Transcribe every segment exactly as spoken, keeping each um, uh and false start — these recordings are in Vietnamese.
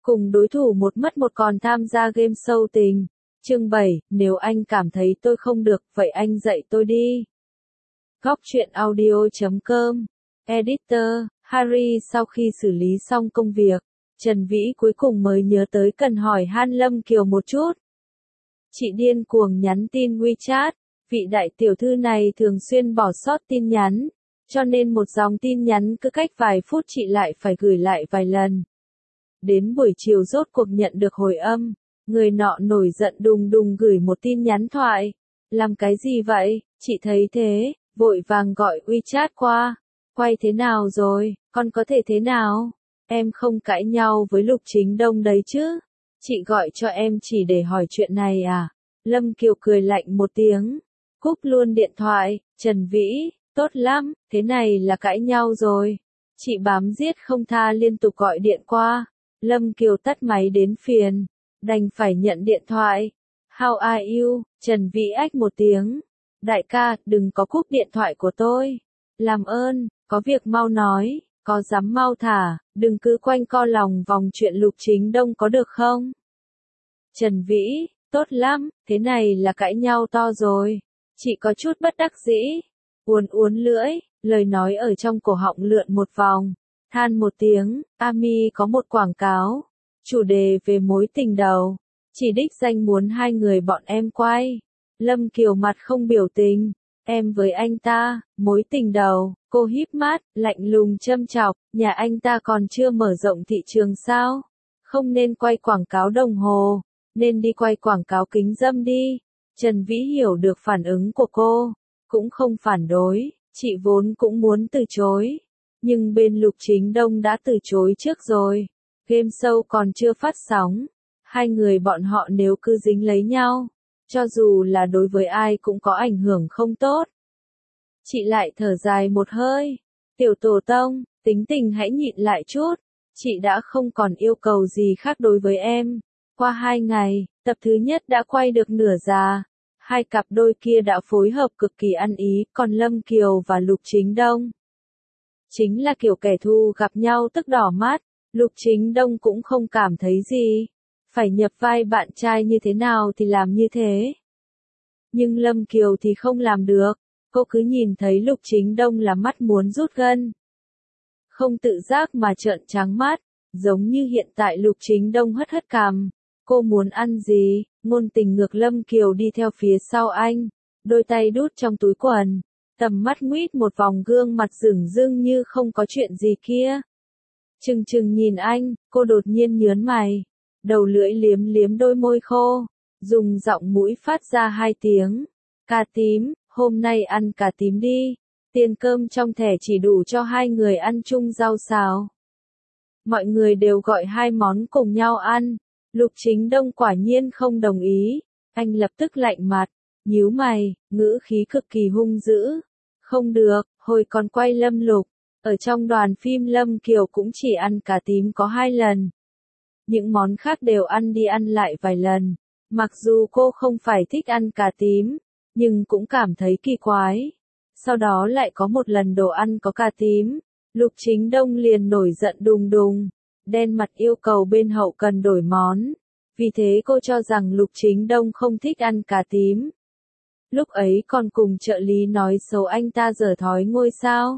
Cùng đối thủ một mất một còn tham gia game show tình. Chương bảy, nếu anh cảm thấy tôi không được, vậy anh dạy tôi đi. Góc truyện audio chấm com. Editor, Harry sau khi xử lý xong công việc, Trần Vĩ cuối cùng mới nhớ tới cần hỏi han Lâm Kiều một chút. Chị điên cuồng nhắn tin WeChat, vị đại tiểu thư này thường xuyên bỏ sót tin nhắn, cho nên một dòng tin nhắn cứ cách vài phút chị lại phải gửi lại vài lần. Đến buổi chiều rốt cuộc nhận được hồi âm, người nọ nổi giận đùng đùng gửi một tin nhắn thoại. Làm cái gì vậy, chị thấy thế, vội vàng gọi WeChat qua. Quay thế nào rồi, con có thể thế nào? Em không cãi nhau với Lục Chính Đông đấy chứ? Chị gọi cho em chỉ để hỏi chuyện này à? Lâm Kiều cười lạnh một tiếng, cúp luôn điện thoại. Trần Vĩ, tốt lắm, thế này là cãi nhau rồi. Chị bám giết không tha liên tục gọi điện qua. Lâm Kiều tắt máy đến phiền, đành phải nhận điện thoại. How are you? Trần Vĩ ách một tiếng. Đại ca, đừng có cúp điện thoại của tôi. Làm ơn, có việc mau nói, có dám mau thả, đừng cứ quanh co lòng vòng chuyện Lục Chính Đông có được không? Trần Vĩ, tốt lắm, thế này là cãi nhau to rồi. Chị có chút bất đắc dĩ, uốn uốn lưỡi, lời nói ở trong cổ họng lượn một vòng, than một tiếng. Ami có một quảng cáo, chủ đề về mối tình đầu, chỉ đích danh muốn hai người bọn em quay. Lâm Kiều mặt không biểu tình, em với anh ta, mối tình đầu. Cô híp mắt, lạnh lùng châm chọc, nhà anh ta còn chưa mở rộng thị trường sao? Không nên quay quảng cáo đồng hồ, nên đi quay quảng cáo kính râm đi. Trần Vĩ hiểu được phản ứng của cô, cũng không phản đối, chị vốn cũng muốn từ chối. Nhưng bên Lục Chính Đông đã từ chối trước rồi, game show còn chưa phát sóng. Hai người bọn họ nếu cứ dính lấy nhau, cho dù là đối với ai cũng có ảnh hưởng không tốt. Chị lại thở dài một hơi. Tiểu tổ tông, tính tình hãy nhịn lại chút. Chị đã không còn yêu cầu gì khác đối với em. Qua hai ngày, tập thứ nhất đã quay được nửa già. Hai cặp đôi kia đã phối hợp cực kỳ ăn ý, còn Lâm Kiều và Lục Chính Đông chính là kiểu kẻ thù gặp nhau tức đỏ mắt. Lục Chính Đông cũng không cảm thấy gì, phải nhập vai bạn trai như thế nào thì làm như thế. Nhưng Lâm Kiều thì không làm được. Cô cứ nhìn thấy Lục Chính Đông là mắt muốn rút gân. Không tự giác mà trợn trắng mắt, giống như hiện tại Lục Chính Đông hất hất cằm. Cô muốn ăn gì? Ngôn tình ngược Lâm Kiều đi theo phía sau anh, đôi tay đút trong túi quần, tầm mắt nguýt một vòng gương mặt dửng dưng như không có chuyện gì kia. Chừng chừng nhìn anh, cô đột nhiên nhớn mày, đầu lưỡi liếm liếm đôi môi khô, dùng giọng mũi phát ra hai tiếng. Cà tím. Hôm nay ăn cà tím đi, tiền cơm trong thẻ chỉ đủ cho hai người ăn chung rau xào. Mọi người đều gọi hai món cùng nhau ăn. Lục Chính Đông quả nhiên không đồng ý, anh lập tức lạnh mặt, nhíu mày, ngữ khí cực kỳ hung dữ. Không được, hồi còn quay Lâm Lục, ở trong đoàn phim Lâm Kiều cũng chỉ ăn cà tím có hai lần. Những món khác đều ăn đi ăn lại vài lần. Mặc dù cô không phải thích ăn cà tím, nhưng cũng cảm thấy kỳ quái. Sau đó lại có một lần đồ ăn có cà tím, Lục Chính Đông liền nổi giận đùng đùng, đen mặt yêu cầu bên hậu cần đổi món. Vì thế cô cho rằng Lục Chính Đông không thích ăn cà tím. Lúc ấy còn cùng trợ lý nói xấu anh ta dở thói ngôi sao.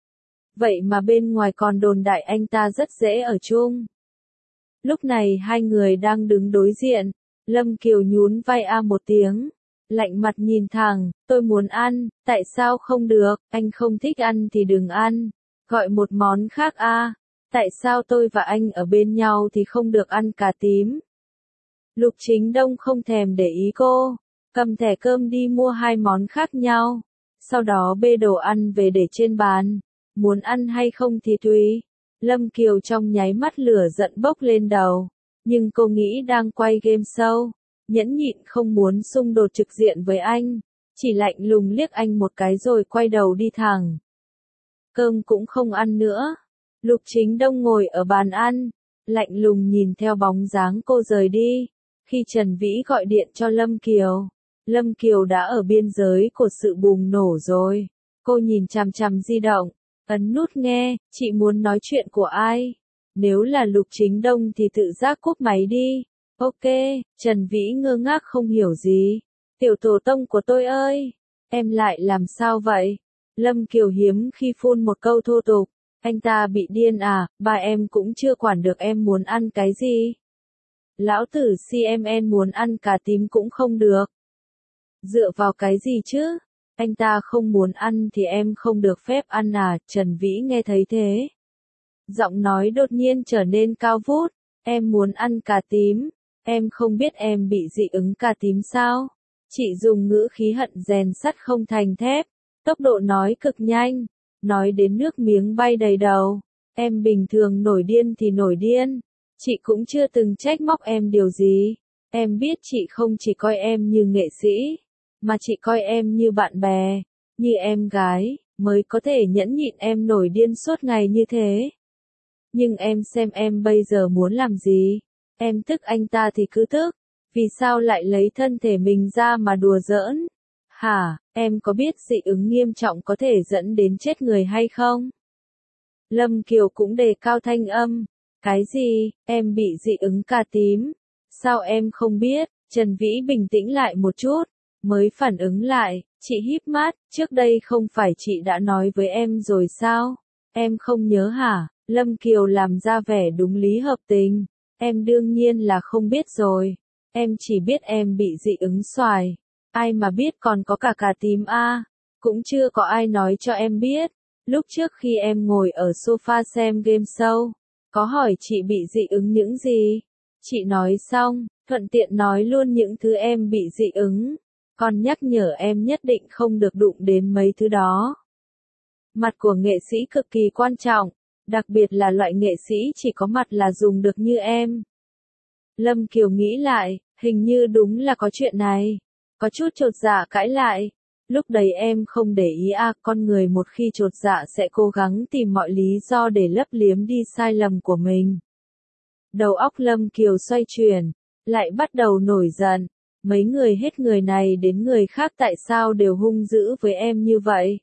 Vậy mà bên ngoài còn đồn đại anh ta rất dễ ở chung. Lúc này hai người đang đứng đối diện, Lâm Kiều nhún vai a một tiếng. Lạnh mặt nhìn thẳng, tôi muốn ăn, tại sao không được, anh không thích ăn thì đừng ăn, gọi một món khác a. Tại sao tôi và anh ở bên nhau thì không được ăn cà tím? Lục Chính Đông không thèm để ý cô, cầm thẻ cơm đi mua hai món khác nhau, sau đó bê đồ ăn về để trên bàn, muốn ăn hay không thì tùy. Lâm Kiều trong nháy mắt lửa giận bốc lên đầu, nhưng cô nghĩ đang quay game show, nhẫn nhịn không muốn xung đột trực diện với anh, chỉ lạnh lùng liếc anh một cái rồi quay đầu đi thẳng. Cơm cũng không ăn nữa. Lục Chính Đông ngồi ở bàn ăn, lạnh lùng nhìn theo bóng dáng cô rời đi. Khi Trần Vĩ gọi điện cho Lâm Kiều, Lâm Kiều đã ở biên giới của sự bùng nổ rồi. Cô nhìn chằm chằm di động, ấn nút nghe, chị muốn nói chuyện của ai? Nếu là Lục Chính Đông thì tự giác cúp máy đi. Ok, Trần Vĩ ngơ ngác không hiểu gì. Tiểu tổ tông của tôi ơi, em lại làm sao vậy? Lâm Kiều hiếm khi phun một câu thô tục. Anh ta bị điên à, ba em cũng chưa quản được em muốn ăn cái gì. Lão tử xê em en muốn ăn cà tím cũng không được. Dựa vào cái gì chứ? Anh ta không muốn ăn thì em không được phép ăn à, Trần Vĩ nghe thấy thế. Giọng nói đột nhiên trở nên cao vút, em muốn ăn cà tím, em không biết em bị dị ứng cà tím sao? Chị dùng ngữ khí hận rèn sắt không thành thép, tốc độ nói cực nhanh, nói đến nước miếng bay đầy đầu, em bình thường nổi điên thì nổi điên, chị cũng chưa từng trách móc em điều gì, em biết chị không chỉ coi em như nghệ sĩ, mà chị coi em như bạn bè, như em gái, mới có thể nhẫn nhịn em nổi điên suốt ngày như thế. Nhưng em xem em bây giờ muốn làm gì? Em tức anh ta thì cứ tức, vì sao lại lấy thân thể mình ra mà đùa giỡn? Hả, em có biết dị ứng nghiêm trọng có thể dẫn đến chết người hay không? Lâm Kiều cũng đề cao thanh âm. Cái gì, em bị dị ứng cà tím? Sao em không biết? Trần Vĩ bình tĩnh lại một chút, mới phản ứng lại, chị híp mắt, trước đây không phải chị đã nói với em rồi sao? Em không nhớ hả? Lâm Kiều làm ra vẻ đúng lý hợp tình. Em đương nhiên là không biết rồi. Em chỉ biết em bị dị ứng xoài. Ai mà biết còn có cả cà tím a, cũng chưa có ai nói cho em biết. Lúc trước khi em ngồi ở sofa xem game show, có hỏi chị bị dị ứng những gì? Chị nói xong, thuận tiện nói luôn những thứ em bị dị ứng. Còn nhắc nhở em nhất định không được đụng đến mấy thứ đó. Mặt của nghệ sĩ cực kỳ quan trọng, đặc biệt là loại nghệ sĩ chỉ có mặt là dùng được như em. Lâm Kiều nghĩ lại, hình như đúng là có chuyện này. Có chút chột dạ cãi lại. Lúc đấy em không để ý à, con người một khi chột dạ sẽ cố gắng tìm mọi lý do để lấp liếm đi sai lầm của mình. Đầu óc Lâm Kiều xoay chuyển, lại bắt đầu nổi giận. Mấy người hết người này đến người khác tại sao đều hung dữ với em như vậy?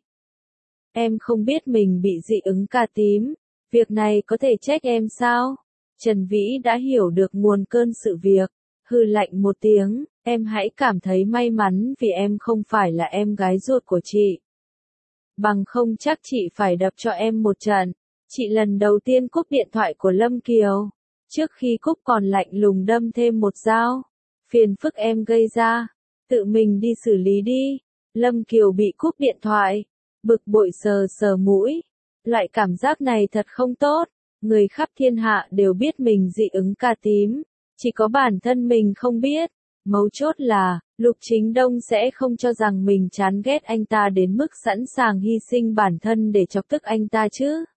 Em không biết mình bị dị ứng cà tím, việc này có thể trách em sao? Trần Vĩ đã hiểu được nguồn cơn sự việc, hừ lạnh một tiếng, em hãy cảm thấy may mắn vì em không phải là em gái ruột của chị. Bằng không chắc chị phải đập cho em một trận. Chị lần đầu tiên cúp điện thoại của Lâm Kiều, trước khi cúp còn lạnh lùng đâm thêm một dao. Phiền phức em gây ra, tự mình đi xử lý đi. Lâm Kiều bị cúp điện thoại, bực bội sờ sờ mũi. Loại cảm giác này thật không tốt, người khắp thiên hạ đều biết mình dị ứng cà tím, chỉ có bản thân mình không biết. Mấu chốt là, Lục Chính Đông sẽ không cho rằng mình chán ghét anh ta đến mức sẵn sàng hy sinh bản thân để chọc tức anh ta chứ.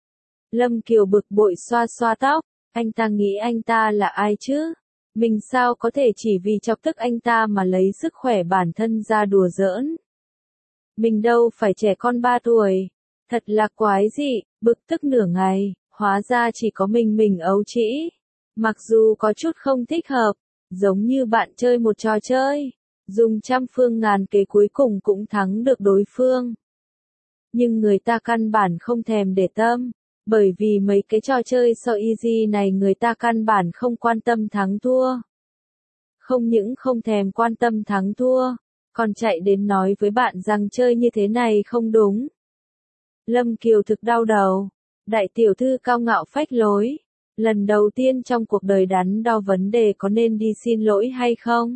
Lâm Kiều bực bội xoa xoa tóc, anh ta nghĩ anh ta là ai chứ? Mình sao có thể chỉ vì chọc tức anh ta mà lấy sức khỏe bản thân ra đùa giỡn? Mình đâu phải trẻ con ba tuổi. Thật là quái dị, bực tức nửa ngày, hóa ra chỉ có mình mình ấu trĩ. Mặc dù có chút không thích hợp, giống như bạn chơi một trò chơi, dùng trăm phương ngàn kế cuối cùng cũng thắng được đối phương. Nhưng người ta căn bản không thèm để tâm, bởi vì mấy cái trò chơi so easy này người ta căn bản không quan tâm thắng thua. Không những không thèm quan tâm thắng thua, còn chạy đến nói với bạn rằng chơi như thế này không đúng. Lâm Kiều thực đau đầu, đại tiểu thư cao ngạo phách lối, lần đầu tiên trong cuộc đời đắn đo vấn đề có nên đi xin lỗi hay không.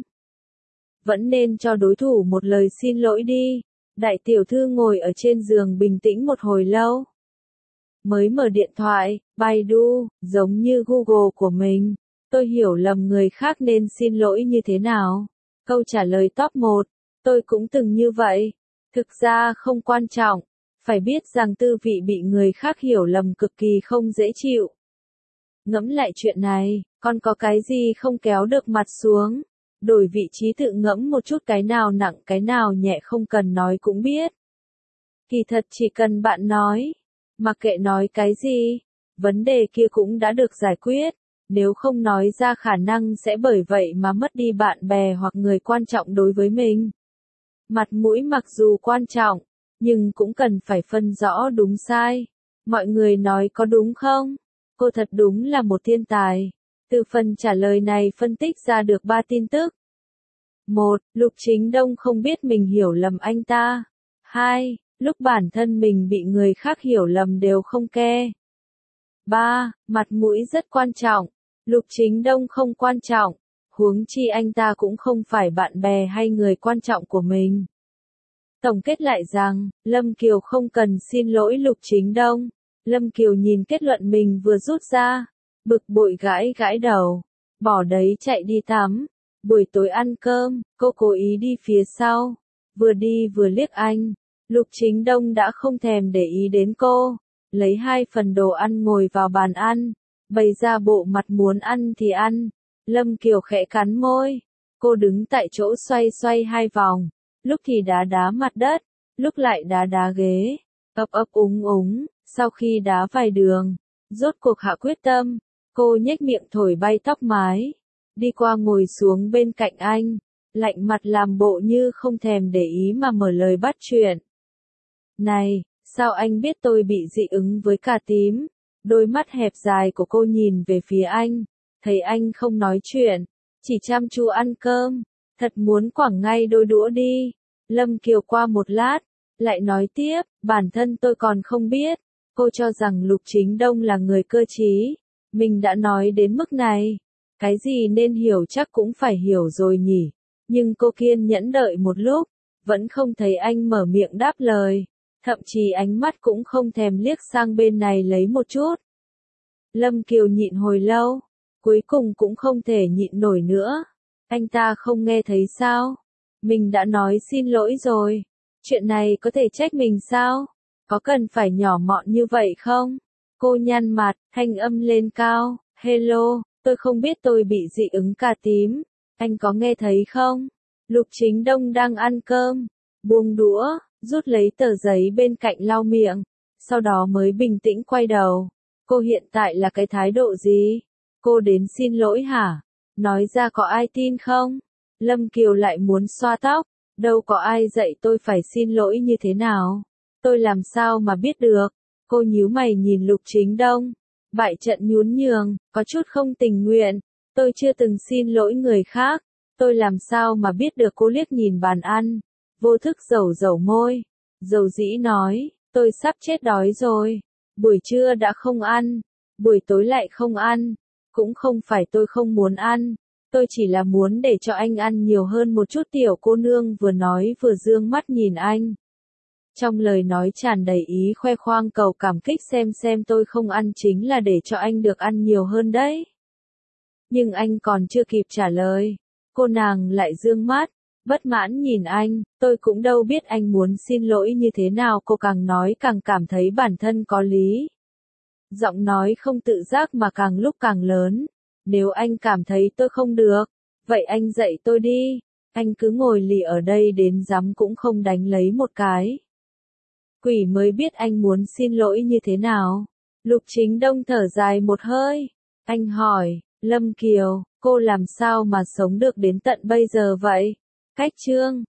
Vẫn nên cho đối thủ một lời xin lỗi đi. Đại tiểu thư ngồi ở trên giường bình tĩnh một hồi lâu. Mới mở điện thoại, Baidu, giống như Google của mình. Tôi hiểu lầm người khác nên xin lỗi như thế nào? Câu trả lời top một, tôi cũng từng như vậy. Thực ra không quan trọng, phải biết rằng tư vị bị người khác hiểu lầm cực kỳ không dễ chịu. Ngẫm lại chuyện này, con có cái gì không kéo được mặt xuống? Đổi vị trí tự ngẫm một chút, cái nào nặng cái nào nhẹ không cần nói cũng biết. Kỳ thật chỉ cần bạn nói, mặc kệ nói cái gì, vấn đề kia cũng đã được giải quyết. Nếu không nói ra khả năng sẽ bởi vậy mà mất đi bạn bè hoặc người quan trọng đối với mình. Mặt mũi mặc dù quan trọng, nhưng cũng cần phải phân rõ đúng sai. Mọi người nói có đúng không? Cô thật đúng là một thiên tài. Từ phần trả lời này phân tích ra được ba tin tức. một. Lục Chính Đông không biết mình hiểu lầm anh ta. hai. Lúc bản thân mình bị người khác hiểu lầm đều không ke. ba. Mặt mũi rất quan trọng. Lục Chính Đông không quan trọng. Huống chi anh ta cũng không phải bạn bè hay người quan trọng của mình. Tổng kết lại rằng, Lâm Kiều không cần xin lỗi Lục Chính Đông. Lâm Kiều nhìn kết luận mình vừa rút ra, bực bội gãi gãi đầu, bỏ đấy chạy đi tắm. Buổi tối ăn cơm, cô cố ý đi phía sau, vừa đi vừa liếc anh. Lục Chính Đông đã không thèm để ý đến cô, lấy hai phần đồ ăn ngồi vào bàn ăn, bày ra bộ mặt muốn ăn thì ăn. Lâm Kiều khẽ cắn môi, cô đứng tại chỗ xoay xoay hai vòng, lúc thì đá đá mặt đất, lúc lại đá đá ghế, ấp ấp úng úng. Sau khi đá vài đường, rốt cuộc hạ quyết tâm, cô nhếch miệng thổi bay tóc mái, đi qua ngồi xuống bên cạnh anh, lạnh mặt làm bộ như không thèm để ý mà mở lời bắt chuyện. Này, sao anh biết tôi bị dị ứng với cà tím? Đôi mắt hẹp dài của cô nhìn về phía anh, thấy anh không nói chuyện, chỉ chăm chú ăn cơm, thật muốn quẳng ngay đôi đũa đi. Lâm Kiều qua một lát, lại nói tiếp, bản thân tôi còn không biết. Cô cho rằng Lục Chính Đông là người cơ trí, mình đã nói đến mức này, cái gì nên hiểu chắc cũng phải hiểu rồi nhỉ. Nhưng cô kiên nhẫn đợi một lúc, vẫn không thấy anh mở miệng đáp lời, thậm chí ánh mắt cũng không thèm liếc sang bên này lấy một chút. Lâm Kiều nhịn hồi lâu, cuối cùng cũng không thể nhịn nổi nữa. Anh ta không nghe thấy sao? Mình đã nói xin lỗi rồi, chuyện này có thể trách mình sao? Có cần phải nhỏ mọn như vậy không? Cô nhăn mặt, thanh âm lên cao, hello, tôi không biết tôi bị dị ứng cà tím, anh có nghe thấy không? Lục Chính Đông đang ăn cơm, buông đũa, rút lấy tờ giấy bên cạnh lau miệng, sau đó mới bình tĩnh quay đầu. Cô hiện tại là cái thái độ gì? Cô đến xin lỗi hả? Nói ra có ai tin không? Lâm Kiều lại muốn xoa tóc, đâu có ai dạy tôi phải xin lỗi như thế nào. Tôi làm sao mà biết được? Cô nhíu mày nhìn Lục Chính Đông, bại trận nhún nhường, có chút không tình nguyện. Tôi chưa từng xin lỗi người khác, tôi làm sao mà biết được? Cô liếc nhìn bàn ăn, vô thức dầu dầu môi, dầu dĩ nói, tôi sắp chết đói rồi. Buổi trưa đã không ăn, buổi tối lại không ăn, cũng không phải tôi không muốn ăn, tôi chỉ là muốn để cho anh ăn nhiều hơn một chút. Tiểu cô nương vừa nói vừa dương mắt nhìn anh. Trong lời nói tràn đầy ý khoe khoang cầu cảm kích, xem xem tôi không ăn chính là để cho anh được ăn nhiều hơn đấy. Nhưng anh còn chưa kịp trả lời, cô nàng lại dương mắt, bất mãn nhìn anh, tôi cũng đâu biết anh muốn xin lỗi như thế nào. Cô càng nói càng cảm thấy bản thân có lý. Giọng nói không tự giác mà càng lúc càng lớn, nếu anh cảm thấy tôi không được, vậy anh dạy tôi đi, anh cứ ngồi lì ở đây đến giấm cũng không đánh lấy một cái. Quỷ mới biết anh muốn xin lỗi như thế nào. Lục Chính Đông thở dài một hơi, anh hỏi, Lâm Kiều, cô làm sao mà sống được đến tận bây giờ vậy? Cách chương